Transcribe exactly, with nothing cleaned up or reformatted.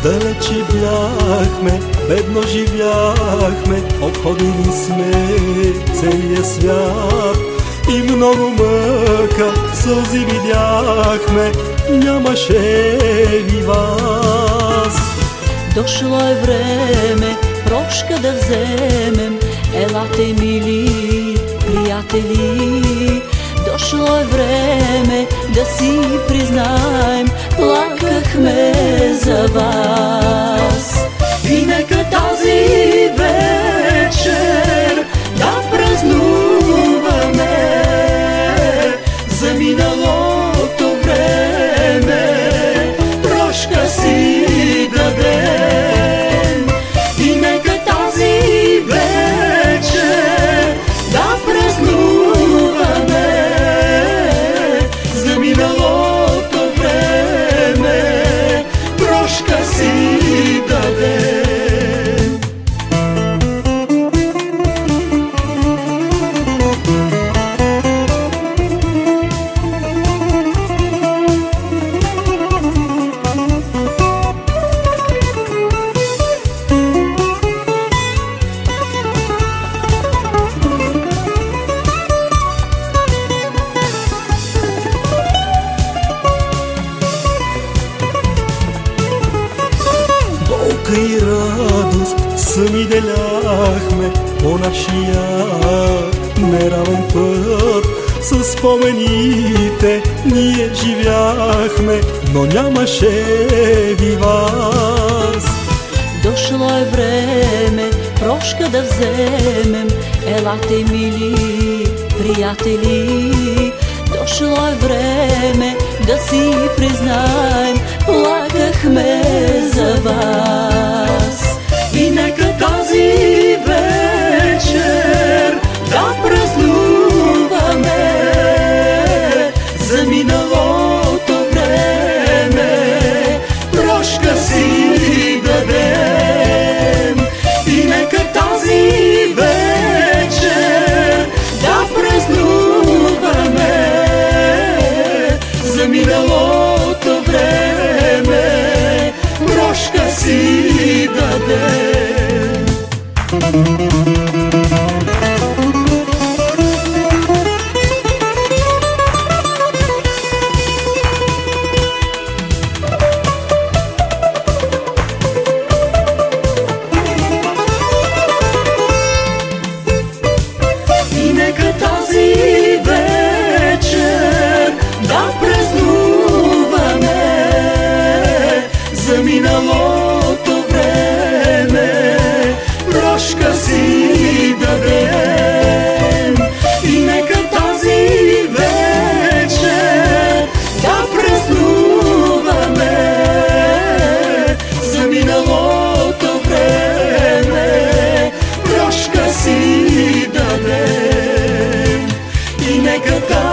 Далече бяхме, бедно живяхме, обходили сме целия свят. И много мъка, сълзи видяхме, нямаше ли вас? Дошло е време прошка да вземем, елате, мили приятели. Дошло е време да си признаем, плакахме за вас. И нека тази вечер да празнуваме за миналото време, прошка си дадем. И нека тази вечер да празнуваме за миналото време, прошка си дадем. И радост сами деляхме по нашия неравен път. Със спомените ние живяхме, но нямаше ви вас. Дошло е време прошка да вземем, елате, мили приятели. Дошло е време да си признаем, плакахме за вас. И нека тази вечер да празнуваме за миналото време, прошка си дадем. И нека тази вечер да празнуваме за миналото време, прошка си дадем. И нека тази вечер да празнуваме за миналото време, прошка си дадем. И нека тази вечер да празнуваме за миналото време, прошка си дадем. И нека